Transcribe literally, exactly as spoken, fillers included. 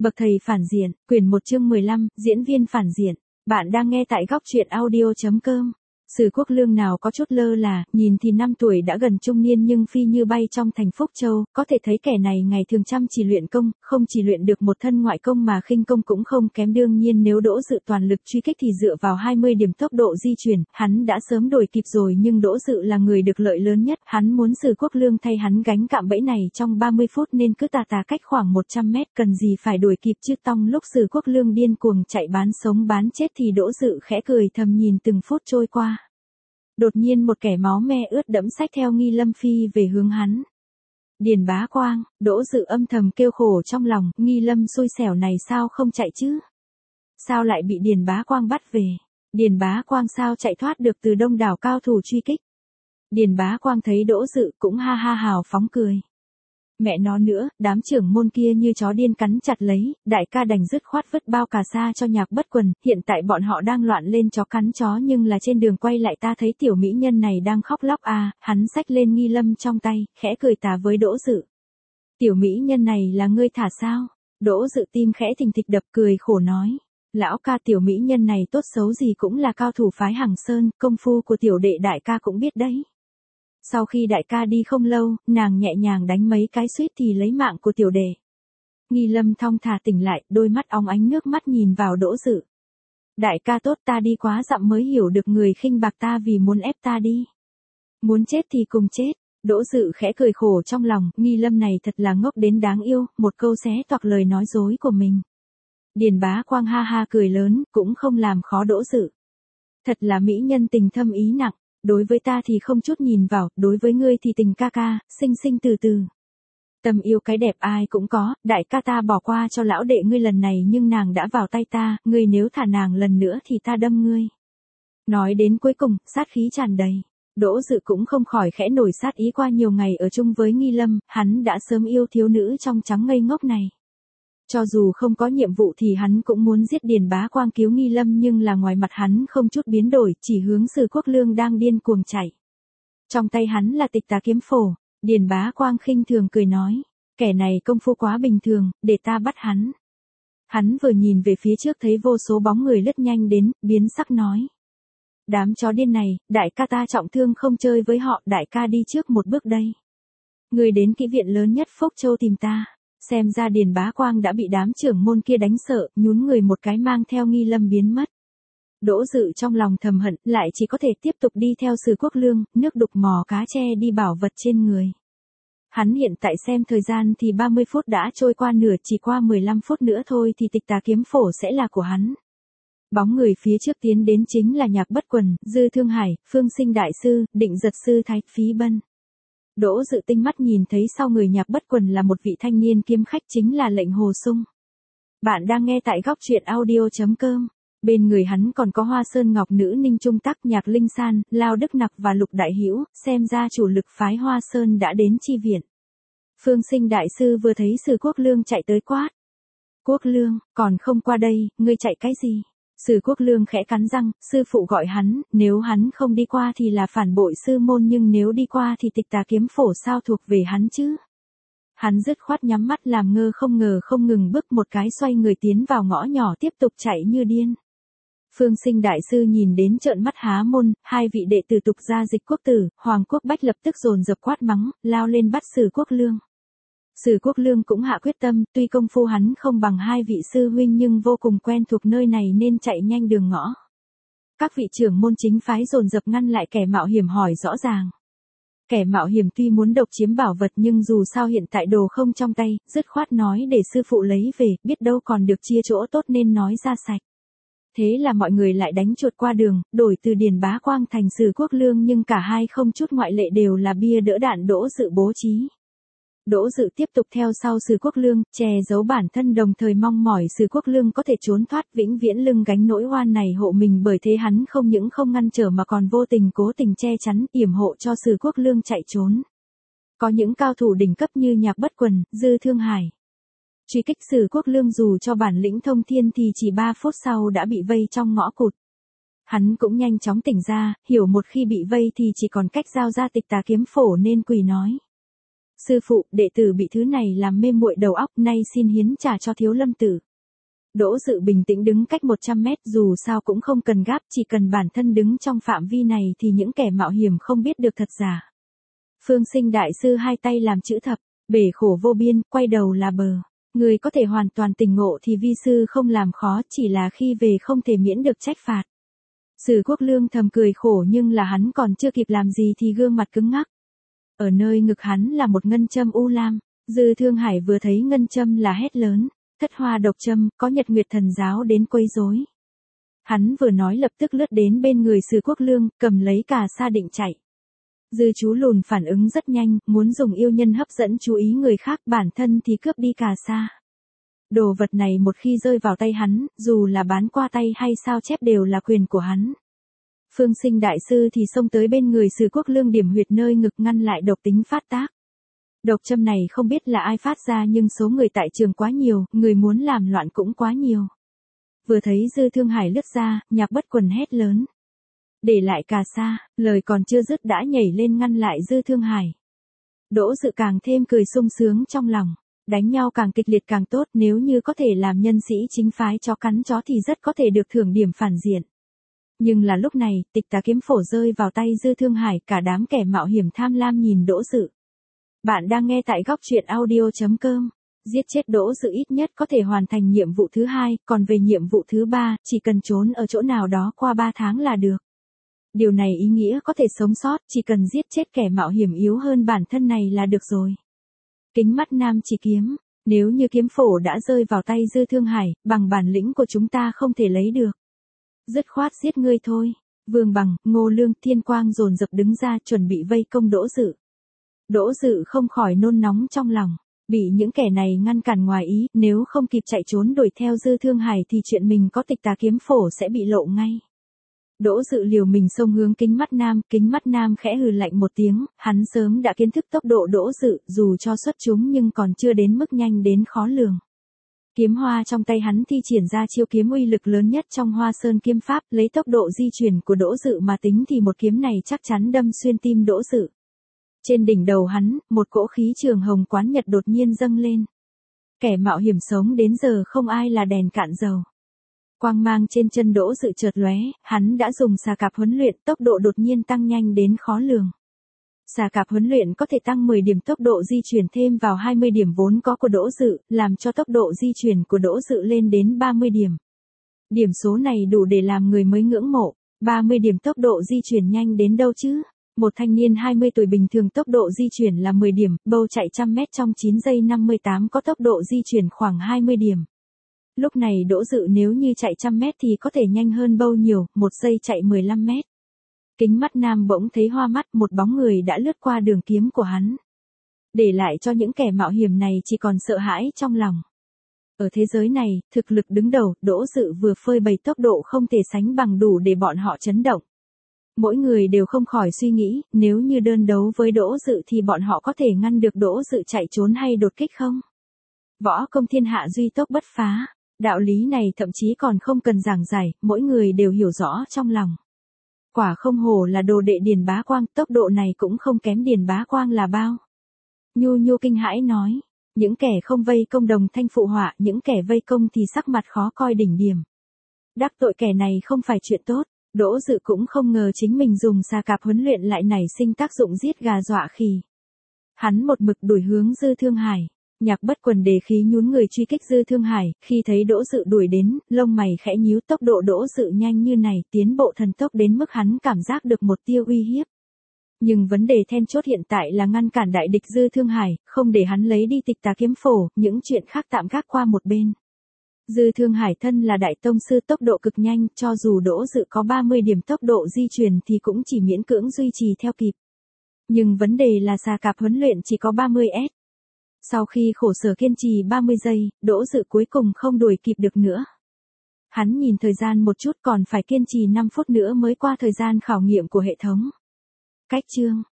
Bậc thầy phản diện, quyển một chương mười lăm, diễn viên phản diện. Bạn đang nghe tại góc truyện audio chấm com. Sử Quốc Lương nào có chút lơ là, nhìn thì năm tuổi đã gần trung niên nhưng phi như bay trong thành Phúc Châu, có thể thấy kẻ này ngày thường chăm chỉ luyện công, không chỉ luyện được một thân ngoại công mà khinh công cũng không kém. Đương nhiên nếu Đỗ Dự toàn lực truy kích thì dựa vào hai mươi điểm tốc độ di chuyển, hắn đã sớm đuổi kịp rồi, nhưng Đỗ Dự là người được lợi lớn nhất, hắn muốn Sử Quốc Lương thay hắn gánh cạm bẫy này trong ba mươi phút nên cứ tà tà cách khoảng một trăm mét, cần gì phải đuổi kịp chứ. Tong lúc Sử Quốc Lương điên cuồng chạy bán sống bán chết thì Đỗ Dự khẽ cười thầm nhìn từng phút trôi qua. Đột nhiên một kẻ máu me ướt đẫm xách theo Nghi Lâm phi về hướng hắn. Điền Bá Quang, Đỗ Dự âm thầm kêu khổ trong lòng, Nghi Lâm xui xẻo này sao không chạy chứ? Sao lại bị Điền Bá Quang bắt về? Điền Bá Quang sao chạy thoát được từ đông đảo cao thủ truy kích? Điền Bá Quang thấy Đỗ Dự cũng ha ha hào phóng cười. Mẹ nó nữa, đám trưởng môn kia như chó điên cắn chặt lấy, đại ca đành dứt khoát vứt bao cà sa cho Nhạc Bất Quần, hiện tại bọn họ đang loạn lên chó cắn chó nhưng là trên đường quay lại ta thấy tiểu mỹ nhân này đang khóc lóc à, hắn xách lên Nghi Lâm trong tay, khẽ cười tà với Đỗ Dự. Tiểu mỹ nhân này là ngươi thả sao? Đỗ Dự tim khẽ thình thịch đập cười khổ nói. Lão ca, tiểu mỹ nhân này tốt xấu gì cũng là cao thủ phái Hằng Sơn, công phu của tiểu đệ đại ca cũng biết đấy. Sau khi đại ca đi không lâu, nàng nhẹ nhàng đánh mấy cái suýt thì lấy mạng của tiểu đệ. Nghi Lâm thong thả tỉnh lại, đôi mắt óng ánh nước mắt nhìn vào Đỗ Dự. Đại ca tốt, ta đi quá dặm mới hiểu được người khinh bạc ta vì muốn ép ta đi. Muốn chết thì cùng chết. Đỗ Dự khẽ cười khổ trong lòng, Nghi Lâm này thật là ngốc đến đáng yêu, một câu xé toạc lời nói dối của mình. Điền Bá Quang ha ha cười lớn, cũng không làm khó Đỗ Dự. Thật là mỹ nhân tình thâm ý nặng. Đối với ta thì không chút nhìn vào, đối với ngươi thì tình ca ca, sinh sinh từ từ. Tâm yêu cái đẹp ai cũng có, đại ca ta bỏ qua cho lão đệ ngươi lần này nhưng nàng đã vào tay ta, ngươi nếu thả nàng lần nữa thì ta đâm ngươi. Nói đến cuối cùng, sát khí tràn đầy. Đỗ Dự cũng không khỏi khẽ nổi sát ý, qua nhiều ngày ở chung với Nghi Lâm, hắn đã sớm yêu thiếu nữ trong trắng ngây ngốc này. Cho dù không có nhiệm vụ thì hắn cũng muốn giết Điền Bá Quang cứu Nghi Lâm nhưng là ngoài mặt hắn không chút biến đổi, chỉ hướng Sử Quốc Lương đang điên cuồng chạy. Trong tay hắn là Tịch Tà kiếm phổ, Điền Bá Quang khinh thường cười nói, kẻ này công phu quá bình thường, để ta bắt hắn. Hắn vừa nhìn về phía trước thấy vô số bóng người lướt nhanh đến, biến sắc nói. Đám chó điên này, đại ca ta trọng thương không chơi với họ, đại ca đi trước một bước đây. Người đến kỹ viện lớn nhất Phúc Châu tìm ta. Xem ra Điền Bá Quang đã bị đám trưởng môn kia đánh sợ, nhún người một cái mang theo Nghi Lâm biến mất. Đỗ Dự trong lòng thầm hận, lại chỉ có thể tiếp tục đi theo Sử Quốc Lương, nước đục mò cá che đi bảo vật trên người. Hắn hiện tại xem thời gian thì ba mươi phút đã trôi qua nửa, chỉ qua mười lăm phút nữa thôi thì Tịch Tà kiếm phổ sẽ là của hắn. Bóng người phía trước tiến đến chính là Nhạc Bất Quần, Dư Thương Hải, Phương Sinh Đại Sư, Định Giật Sư Thái, Phí Bân. Đỗ Dự tinh mắt nhìn thấy sau người Nhạc Bất Quần là một vị thanh niên kiếm khách, chính là Lệnh Hồ Sung. Bạn đang nghe tại góc truyện audio chấm com. Bên người hắn còn có Hoa Sơn Ngọc Nữ Ninh Trung Tắc, Nhạc Linh San, Lao Đức Nặc và Lục Đại Hữu, xem ra chủ lực phái Hoa Sơn đã đến chi viện. Phương Sinh Đại Sư vừa thấy Sử Quốc Lương chạy tới quát. Quốc Lương, còn không qua đây, ngươi chạy cái gì? Sử Quốc Lương khẽ cắn răng, sư phụ gọi hắn, nếu hắn không đi qua thì là phản bội sư môn nhưng nếu đi qua thì Tịch Tà kiếm phổ sao thuộc về hắn chứ? Hắn dứt khoát nhắm mắt làm ngơ không ngờ không ngừng bước một cái xoay người tiến vào ngõ nhỏ tiếp tục chạy như điên. Phương Sinh Đại Sư nhìn đến trợn mắt há môn, hai vị đệ tử Tục Gia Dịch Quốc Tử, Hoàng Quốc Bách lập tức dồn dập quát mắng, lao lên bắt Sử Quốc Lương. Sử Quốc Lương cũng hạ quyết tâm, tuy công phu hắn không bằng hai vị sư huynh nhưng vô cùng quen thuộc nơi này nên chạy nhanh đường ngõ. Các vị trưởng môn chính phái dồn dập ngăn lại kẻ mạo hiểm hỏi rõ ràng. Kẻ mạo hiểm tuy muốn độc chiếm bảo vật nhưng dù sao hiện tại đồ không trong tay, dứt khoát nói để sư phụ lấy về, biết đâu còn được chia chỗ tốt nên nói ra sạch. Thế là mọi người lại đánh chuột qua đường, đổi từ Điền Bá Quang thành Sử Quốc Lương nhưng cả hai không chút ngoại lệ đều là bia đỡ đạn Đỗ Dự bố trí. Đỗ Dự tiếp tục theo sau Sử Quốc Lương, che giấu bản thân đồng thời mong mỏi Sử Quốc Lương có thể trốn thoát vĩnh viễn lưng gánh nỗi oan này hộ mình, bởi thế hắn không những không ngăn trở mà còn vô tình cố tình che chắn, yểm hộ cho Sử Quốc Lương chạy trốn. Có những cao thủ đỉnh cấp như Nhạc Bất Quần, Dư Thương Hải. Truy kích Sử Quốc Lương dù cho bản lĩnh thông thiên thì chỉ ba phút sau đã bị vây trong ngõ cụt. Hắn cũng nhanh chóng tỉnh ra, hiểu một khi bị vây thì chỉ còn cách giao ra Tịch Tà kiếm phổ nên quỳ nói. Sư phụ, đệ tử bị thứ này làm mê muội đầu óc, nay xin hiến trả cho Thiếu Lâm Tử. Đỗ Dự bình tĩnh đứng cách một trăm mét, dù sao cũng không cần gáp, chỉ cần bản thân đứng trong phạm vi này thì những kẻ mạo hiểm không biết được thật giả. Phương Sinh đại sư hai tay làm chữ thập, bể khổ vô biên, quay đầu là bờ. Người có thể hoàn toàn tỉnh ngộ thì vi sư không làm khó, chỉ là khi về không thể miễn được trách phạt. Sử Quốc Lương thầm cười khổ, nhưng là hắn còn chưa kịp làm gì thì gương mặt cứng ngắc. Ở nơi ngực hắn là một ngân châm u lam. Dư Thương Hải vừa thấy ngân châm là hét lớn, thất hoa độc châm, có Nhật Nguyệt Thần giáo đến quấy rối. Hắn vừa nói lập tức lướt đến bên người Sử Quốc Lương, cầm lấy cà sa định chạy. Dư chú lùn phản ứng rất nhanh, muốn dùng yêu nhân hấp dẫn chú ý người khác, bản thân thì cướp đi cà sa. Đồ vật này một khi rơi vào tay hắn, dù là bán qua tay hay sao chép đều là quyền của hắn. Phương Sinh đại sư thì xông tới bên người Sử Quốc Lương, điểm huyệt nơi ngực ngăn lại độc tính phát tác. Độc châm này không biết là ai phát ra, nhưng số người tại trường quá nhiều, người muốn làm loạn cũng quá nhiều. Vừa thấy Dư Thương Hải lướt ra, Nhạc Bất Quần hét lớn. Để lại cà sa, lời còn chưa dứt đã nhảy lên ngăn lại Dư Thương Hải. Đỗ Dự càng thêm cười sung sướng trong lòng. Đánh nhau càng kịch liệt càng tốt, nếu như có thể làm nhân sĩ chính phái chó cắn chó thì rất có thể được thưởng điểm phản diện. Nhưng là lúc này, Tịch Tà kiếm phổ rơi vào tay Dư Thương Hải, cả đám kẻ mạo hiểm tham lam nhìn Đỗ Dự. Bạn đang nghe tại góc truyện audio chấm com. Giết chết Đỗ Dự ít nhất có thể hoàn thành nhiệm vụ thứ hai, còn về nhiệm vụ thứ ba, chỉ cần trốn ở chỗ nào đó qua ba tháng là được. Điều này ý nghĩa có thể sống sót, chỉ cần giết chết kẻ mạo hiểm yếu hơn bản thân này là được rồi. Kính mắt nam chỉ kiếm, nếu như kiếm phổ đã rơi vào tay Dư Thương Hải, bằng bản lĩnh của chúng ta không thể lấy được. Dứt khoát giết ngươi thôi. Vương Bằng, Ngô Lương, Thiên Quang dồn dập đứng ra chuẩn bị vây công Đỗ Dự. Đỗ Dự không khỏi nôn nóng trong lòng, bị những kẻ này ngăn cản ngoài ý, nếu không kịp chạy trốn đuổi theo Dư Thương Hải thì chuyện mình có Tịch Tà kiếm phổ sẽ bị lộ ngay. Đỗ Dự liều mình xông hướng Kính mắt nam, Kính mắt nam khẽ hừ lạnh một tiếng, hắn sớm đã kiến thức tốc độ Đỗ Dự, dù cho xuất chúng nhưng còn chưa đến mức nhanh đến khó lường. Kiếm hoa trong tay hắn thi triển ra chiêu kiếm uy lực lớn nhất trong Hoa Sơn kiếm pháp, lấy tốc độ di chuyển của Đỗ Dự mà tính thì một kiếm này chắc chắn đâm xuyên tim Đỗ Dự. Trên đỉnh đầu hắn, một cỗ khí trường hồng quán nhật đột nhiên dâng lên. Kẻ mạo hiểm sống đến giờ không ai là đèn cạn dầu. Quang mang trên chân Đỗ Dự chợt lóe, hắn đã dùng xà cạp huấn luyện, tốc độ đột nhiên tăng nhanh đến khó lường. Xà cạp huấn luyện có thể tăng mười điểm tốc độ di chuyển thêm vào hai mươi điểm vốn có của Đỗ Dự, làm cho tốc độ di chuyển của Đỗ Dự lên đến ba mươi điểm. Điểm số này đủ để làm người mới ngưỡng mộ, ba mươi điểm tốc độ di chuyển nhanh đến đâu chứ? Một thanh niên hai mươi tuổi bình thường tốc độ di chuyển là mười điểm, Bâu chạy trăm mét trong chín giây năm mươi tám có tốc độ di chuyển khoảng hai mươi điểm. Lúc này Đỗ Dự nếu như chạy trăm mét thì có thể nhanh hơn Bâu nhiều, một giây chạy mười lăm mét. Kính mắt nam bỗng thấy hoa mắt, một bóng người đã lướt qua đường kiếm của hắn. Để lại cho những kẻ mạo hiểm này chỉ còn sợ hãi trong lòng. Ở thế giới này, thực lực đứng đầu, Đỗ Dự vừa phơi bày tốc độ không thể sánh bằng đủ để bọn họ chấn động. Mỗi người đều không khỏi suy nghĩ, nếu như đơn đấu với Đỗ Dự thì bọn họ có thể ngăn được Đỗ Dự chạy trốn hay đột kích không? Võ công thiên hạ duy tốc bất phá, đạo lý này thậm chí còn không cần giảng giải, mỗi người đều hiểu rõ trong lòng. Quả không hổ là đồ đệ Điền Bá Quang, tốc độ này cũng không kém Điền Bá Quang là bao. Nhu Nhu kinh hãi nói, những kẻ không vây công đồng thanh phụ họa, những kẻ vây công thì sắc mặt khó coi đỉnh điểm. Đắc tội kẻ này không phải chuyện tốt, Đỗ Dự cũng không ngờ chính mình dùng xà cạp huấn luyện lại nảy sinh tác dụng giết gà dọa khỉ. Hắn một mực đuổi hướng Dư Thương Hải. Nhạc Bất Quần đề khí nhún người truy kích Dư Thương Hải, khi thấy Đỗ Dự đuổi đến, lông mày khẽ nhíu, tốc độ Đỗ Dự nhanh như này, tiến bộ thần tốc đến mức hắn cảm giác được một tia uy hiếp. Nhưng vấn đề then chốt hiện tại là ngăn cản đại địch Dư Thương Hải, không để hắn lấy đi Tịch Tà kiếm phổ, những chuyện khác tạm gác qua một bên. Dư Thương Hải thân là đại tông sư tốc độ cực nhanh, cho dù Đỗ Dự có ba mươi điểm tốc độ di chuyển thì cũng chỉ miễn cưỡng duy trì theo kịp. Nhưng vấn đề là xà cạp huấn luyện chỉ có ba mươi S. Sau khi khổ sở kiên trì ba mươi giây, Đỗ Dự cuối cùng không đuổi kịp được nữa. Hắn nhìn thời gian một chút, còn phải kiên trì năm phút nữa mới qua thời gian khảo nghiệm của hệ thống. Cách chương